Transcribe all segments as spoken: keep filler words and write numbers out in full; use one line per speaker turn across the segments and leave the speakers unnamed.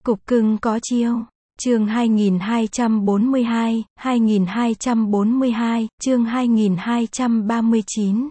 Cục cưng có chiêu. Chương hai nghìn hai trăm bốn mươi hai, hai nghìn hai trăm bốn mươi hai, chương hai nghìn hai trăm ba mươi chín.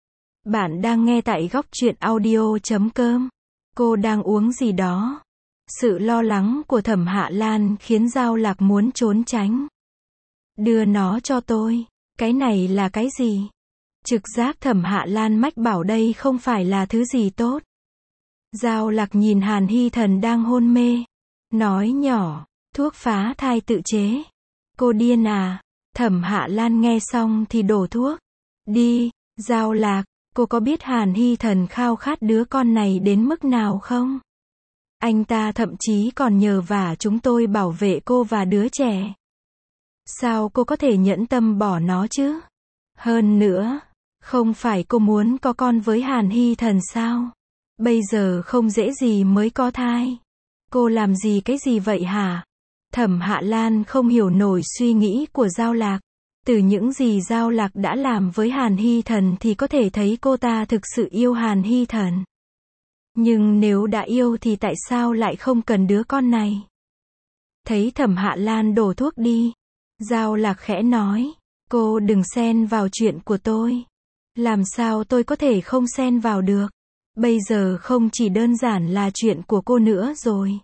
Bạn đang nghe tại góc truyện audio chấm com. Cô đang uống gì đó. Sự lo lắng của Thẩm Hạ Lan khiến Giao Lạc muốn trốn tránh. Đưa nó cho tôi. Cái này là cái gì? Trực giác Thẩm Hạ Lan mách bảo đây không phải là thứ gì tốt. Giao Lạc nhìn Hàn Hy Thần đang hôn mê. Nói nhỏ, thuốc phá thai tự chế. Cô điên à? Thẩm Hạ Lan nghe xong thì đổ thuốc. Đi, Giao Lạc, cô có biết Hàn Hy Thần khao khát đứa con này đến mức nào không? Anh ta thậm chí còn nhờ vả chúng tôi bảo vệ cô và đứa trẻ. Sao cô có thể nhẫn tâm bỏ nó chứ? Hơn nữa, không phải cô muốn có con với Hàn Hy Thần sao? Bây giờ không dễ gì mới có thai. Cô làm gì cái gì vậy hả? Thẩm Hạ Lan không hiểu nổi suy nghĩ của Giao Lạc. Từ những gì Giao Lạc đã làm với Hàn Hy Thần thì có thể thấy cô ta thực sự yêu Hàn Hy Thần. Nhưng nếu đã yêu thì tại sao lại không cần đứa con này? Thấy Thẩm Hạ Lan đổ thuốc đi, Giao Lạc khẽ nói, cô đừng xen vào chuyện của tôi. Làm sao tôi có thể không xen vào được? Bây giờ không chỉ đơn giản là chuyện của cô nữa rồi.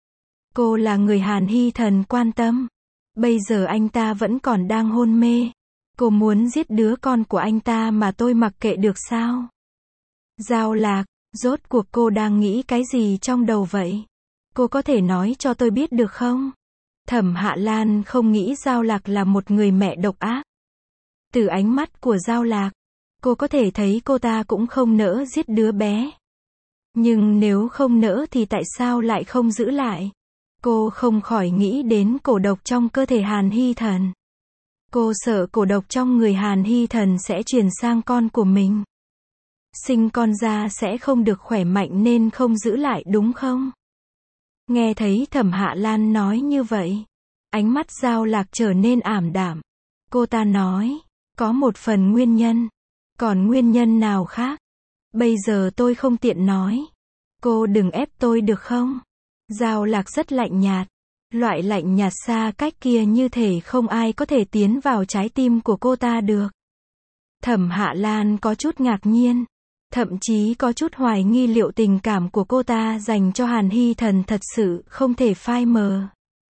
Cô là người Hàn Hy Thần quan tâm. Bây giờ anh ta vẫn còn đang hôn mê. Cô muốn giết đứa con của anh ta mà tôi mặc kệ được sao? Giao Lạc, rốt cuộc cô đang nghĩ cái gì trong đầu vậy? Cô có thể nói cho tôi biết được không? Thẩm Hạ Lan không nghĩ Giao Lạc là một người mẹ độc ác. Từ ánh mắt của Giao Lạc, cô có thể thấy cô ta cũng không nỡ giết đứa bé. Nhưng nếu không nỡ thì tại sao lại không giữ lại? Cô không khỏi nghĩ đến cổ độc trong cơ thể Hàn Hy Thần. Cô sợ cổ độc trong người Hàn Hy Thần sẽ truyền sang con của mình. Sinh con ra sẽ không được khỏe mạnh nên không giữ lại đúng không? Nghe thấy Thẩm Hạ Lan nói như vậy, ánh mắt Giao Lạc trở nên ảm đạm. Cô ta nói, có một phần nguyên nhân. Còn nguyên nhân nào khác? Bây giờ tôi không tiện nói. Cô đừng ép tôi được không? Giao Lạc rất lạnh nhạt. Loại lạnh nhạt xa cách kia như thể không ai có thể tiến vào trái tim của cô ta được. Thẩm Hạ Lan có chút ngạc nhiên. Thậm chí có chút hoài nghi liệu tình cảm của cô ta dành cho Hàn Hy Thần thật sự không thể phai mờ.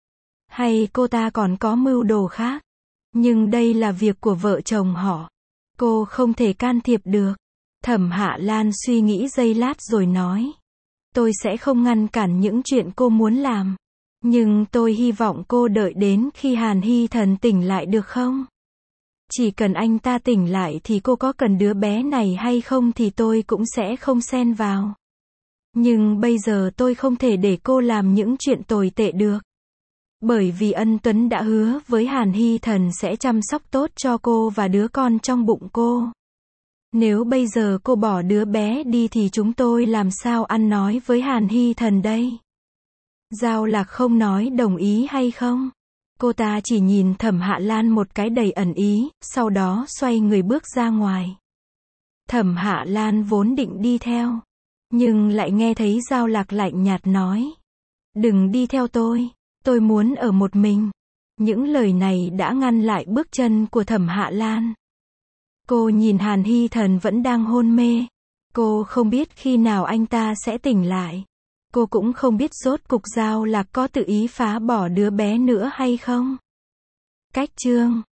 Hay cô ta còn có mưu đồ khác. Nhưng đây là việc của vợ chồng họ. Cô không thể can thiệp được. Thẩm Hạ Lan suy nghĩ giây lát rồi nói. Tôi sẽ không ngăn cản những chuyện cô muốn làm. Nhưng tôi hy vọng cô đợi đến khi Hàn Hy Thần tỉnh lại được không? Chỉ cần anh ta tỉnh lại thì cô có cần đứa bé này hay không thì tôi cũng sẽ không xen vào. Nhưng bây giờ tôi không thể để cô làm những chuyện tồi tệ được. Bởi vì Ân Tuấn đã hứa với Hàn Hy Thần sẽ chăm sóc tốt cho cô và đứa con trong bụng cô. Nếu bây giờ cô bỏ đứa bé đi thì chúng tôi làm sao ăn nói với Hàn Hy Thần đây? Giao Lạc không nói đồng ý hay không? Cô ta chỉ nhìn Thẩm Hạ Lan một cái đầy ẩn ý, sau đó xoay người bước ra ngoài. Thẩm Hạ Lan vốn định đi theo, nhưng lại nghe thấy Giao Lạc lạnh nhạt nói. Đừng đi theo tôi, tôi muốn ở một mình. Những lời này đã ngăn lại bước chân của Thẩm Hạ Lan. Cô nhìn Hàn Hy Thần vẫn đang hôn mê. Cô không biết khi nào anh ta sẽ tỉnh lại. Cô cũng không biết rốt cục Giao Lạc có tự ý phá bỏ đứa bé nữa hay không. Cách chương